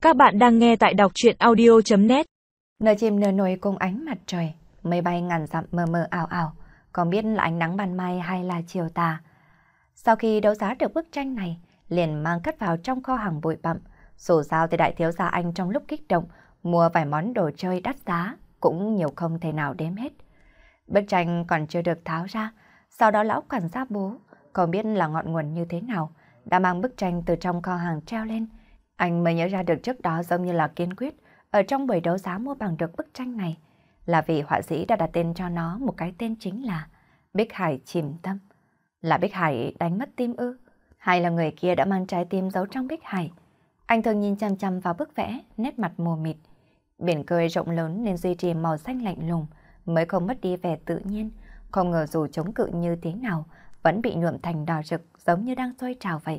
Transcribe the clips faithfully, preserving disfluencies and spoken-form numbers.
Các bạn đang nghe tại đọc truyện audio chấm net. Nở chìm nở nổi cùng ánh mặt trời, mây bay ngàn dặm mờ mờ ảo ảo, không biết là ánh nắng ban mai hay là chiều tà. Sau khi đấu giá được bức tranh này, liền mang cất vào trong kho hàng bụi bặm. Dù sao thì đại thiếu gia anh trong lúc kích động, mua vài món đồ chơi đắt giá, cũng nhiều không thể nào đếm hết. Bức tranh còn chưa được tháo ra, sau đó lão quản gia bố, không biết là ngọn nguồn như thế nào, đã mang bức tranh từ trong kho hàng treo lên. Anh mới nhớ ra được trước đó giống như là kiên quyết, ở trong buổi đấu giá mua bằng được bức tranh này, là vì họa sĩ đã đặt tên cho nó một cái tên chính là Bích Hải Chìm Tâm. Là Bích Hải đánh mất tim ư? Hay là người kia đã mang trái tim giấu trong Bích Hải? Anh thường nhìn chăm chăm vào bức vẽ, nét mặt mờ mịt. Biển khơi rộng lớn nên duy trì màu xanh lạnh lùng, mới không mất đi vẻ tự nhiên. Không ngờ dù chống cự như thế nào, vẫn bị nhuộm thành đỏ rực giống như đang sôi trào vậy.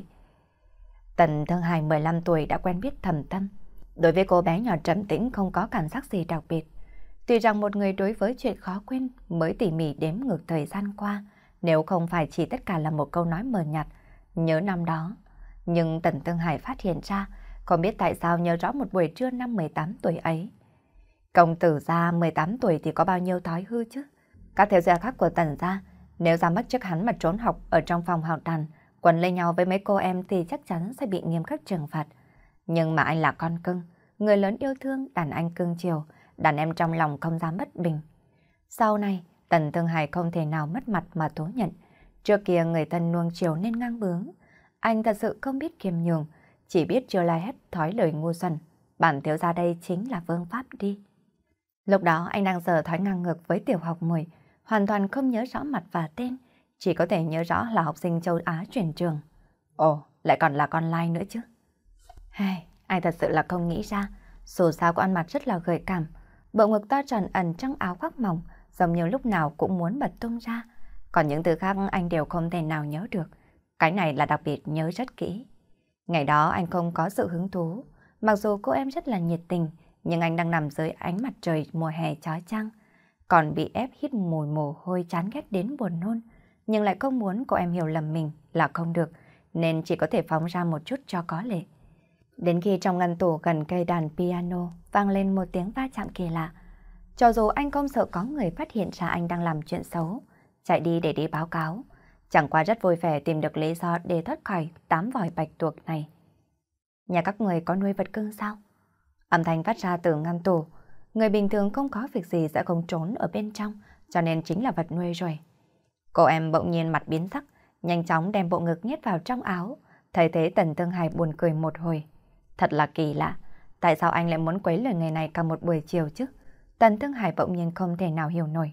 Tần Thương Hải mười lăm tuổi đã quen biết Thẩm Tâm. Đối với cô bé nhỏ trầm tĩnh không có cảm giác gì đặc biệt. Tuy rằng một người đối với chuyện khó quên mới tỉ mỉ đếm ngược thời gian qua, nếu không phải chỉ tất cả là một câu nói mờ nhạt, nhớ năm đó. Nhưng Tần Thương Hải phát hiện ra, không biết tại sao nhớ rõ một buổi trưa năm mười tám tuổi ấy. Công tử gia mười tám tuổi thì có bao nhiêu thói hư chứ? Các thiếu gia khác của Tần gia, nếu ra mất chức hắn mà trốn học ở trong phòng học đàn, quần lấy nhau với mấy cô em thì chắc chắn sẽ bị nghiêm khắc trừng phạt. Nhưng mà anh là con cưng, người lớn yêu thương, đàn anh cưng chiều, đàn em trong lòng không dám bất bình. Sau này, Tần Thương Hải không thể nào mất mặt mà thú nhận. Trước kia người thân nuông chiều nên ngang bướng. Anh thật sự không biết kiềm nhường, chỉ biết chưa la hết thói lời ngu xuẩn. Bản thiếu gia đây chính là Vương Pháp đi. Lúc đó anh đang dở thói ngang ngược với tiểu học mười, hoàn toàn không nhớ rõ mặt và tên, chỉ có thể nhớ rõ là học sinh châu Á chuyển trường. Ồ, lại còn là con lai nữa chứ. Hey, anh thật sự là không nghĩ ra, dù sao có ăn mặc rất là gợi cảm, bộ ngực to tròn ẩn trong áo khoác mỏng, giống như lúc nào cũng muốn bật tung ra. Còn những từ khác anh đều không thể nào nhớ được. Cái này là đặc biệt nhớ rất kỹ. Ngày đó anh không có sự hứng thú, mặc dù cô em rất là nhiệt tình, nhưng anh đang nằm dưới ánh mặt trời mùa hè chói chang, còn bị ép hít mùi mồ hôi chán ghét đến buồn nôn, nhưng lại không muốn cô em hiểu lầm mình là không được, nên chỉ có thể phóng ra một chút cho có lệ. Đến khi trong ngăn tủ gần cây đàn piano vang lên một tiếng va chạm kỳ lạ, cho dù anh không sợ có người phát hiện ra anh đang làm chuyện xấu, chạy đi để đi báo cáo, chẳng qua rất vui vẻ tìm được lý do để thoát khỏi tám vòi bạch tuộc này. Nhà các người có nuôi vật cưng sao? Âm thanh phát ra từ ngăn tủ. Người bình thường không có việc gì sẽ không trốn ở bên trong, cho nên chính là vật nuôi rồi. Cô em bỗng nhiên mặt biến sắc, nhanh chóng đem bộ ngực nhét vào trong áo. Thấy thế Tần Thương Hải buồn cười một hồi. Thật là kỳ lạ, tại sao anh lại muốn quấy lời người này cả một buổi chiều chứ? Tần Thương Hải bỗng nhiên không thể nào hiểu nổi.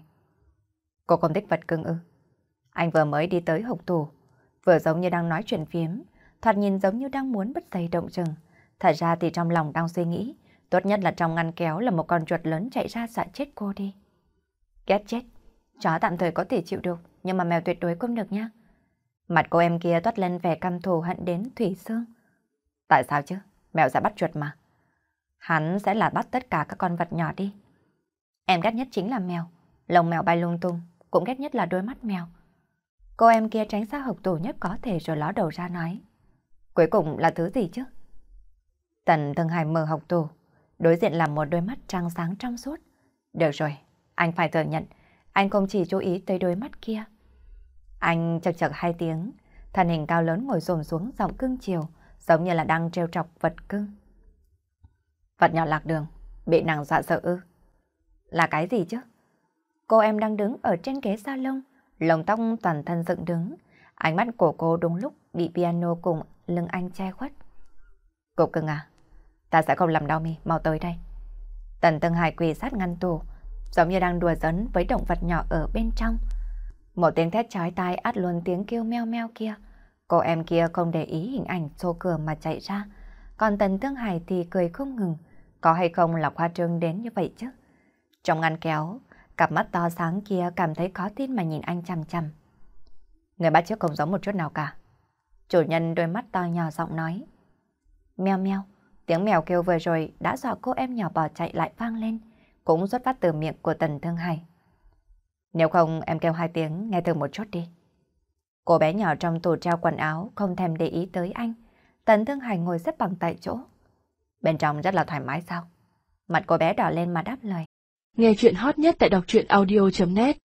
Cô không thích vật cưng ư? Anh vừa mới đi tới hộc tủ, vừa giống như đang nói chuyện phiếm, thoạt nhìn giống như đang muốn bứt dây động rừng. Thật ra thì trong lòng đang suy nghĩ, tốt nhất là trong ngăn kéo là một con chuột lớn chạy ra dọa chết cô đi. Ghét chết, chó tạm thời có thể chịu được, nhưng mà mèo tuyệt đối không được nhá. Mặt cô em kia toát lên vẻ căm thù hận đến thủy xương. Tại sao chứ? Mèo sẽ bắt chuột mà. Hắn sẽ là bắt tất cả các con vật nhỏ đi. Em ghét nhất chính là mèo, lông mèo bay lung tung, cũng ghét nhất là đôi mắt mèo. Cô em kia tránh xa hộc tủ nhất có thể rồi ló đầu ra nói. Cuối cùng là thứ gì chứ? Tần Thương Hải mở hộc tủ, đối diện là một đôi mắt trắng sáng trong suốt. Được rồi, anh phải thừa nhận, anh không chỉ chú ý tới đôi mắt kia. Anh chật chật hai tiếng, thân hình cao lớn ngồi xổm xuống giọng cưng chiều, giống như là đang trêu chọc vật cưng. Vật nhỏ lạc đường, bị nàng dọa sợ ư? Là cái gì chứ? Cô em đang đứng ở trên ghế salon, lông tóc toàn thân dựng đứng, ánh mắt của cô đúng lúc bị piano cùng lưng anh che khuất. Cô cưng à, ta sẽ không làm đau mi, mau tới đây. Tần Thương Hải quỳ sát ngăn tủ, giống như đang đùa giỡn với động vật nhỏ ở bên trong. Một tiếng thét chói tai át luôn tiếng kêu meo meo kia. Cô em kia không để ý hình ảnh xô cửa mà chạy ra, còn Tần Thương Hải thì cười không ngừng. Có hay không là khoa trương đến như vậy chứ? Trong ngăn kéo, cặp mắt to sáng kia cảm thấy khó tin mà nhìn anh chằm chằm. Người bắt chước không giống một chút nào cả. Chủ nhân đôi mắt to nhỏ giọng nói. Meo meo, tiếng mèo kêu vừa rồi đã dọa cô em nhỏ bỏ chạy lại vang lên, cũng xuất phát từ miệng của Tần Thương Hải. Nếu không em kêu hai tiếng nghe thử một chút đi. Cô bé nhỏ trong tủ treo quần áo không thèm để ý tới anh. Tần Thương Hải ngồi xếp bằng tại chỗ. Bên trong rất là thoải mái sao? Mặt cô bé đỏ lên mà đáp lời. Nghe chuyện hot nhất tại đọc truyện audio chấm net